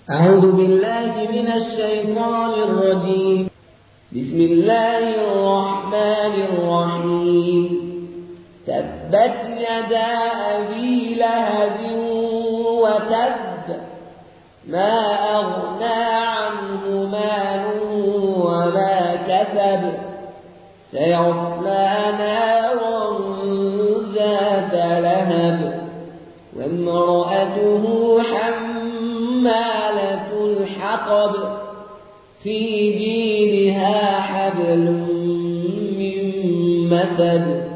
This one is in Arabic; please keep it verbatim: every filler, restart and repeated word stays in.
أعوذ بالله من الشيطان الرجيم. بسم الله الرحمن الرحيم. تبت يدا أبي لهب وتب، ما أغنى عنه ماله وما كسب، سيصلى نارا ذات لهب، وامرأته حمالة الحطب، في جيدها حبل من مسد.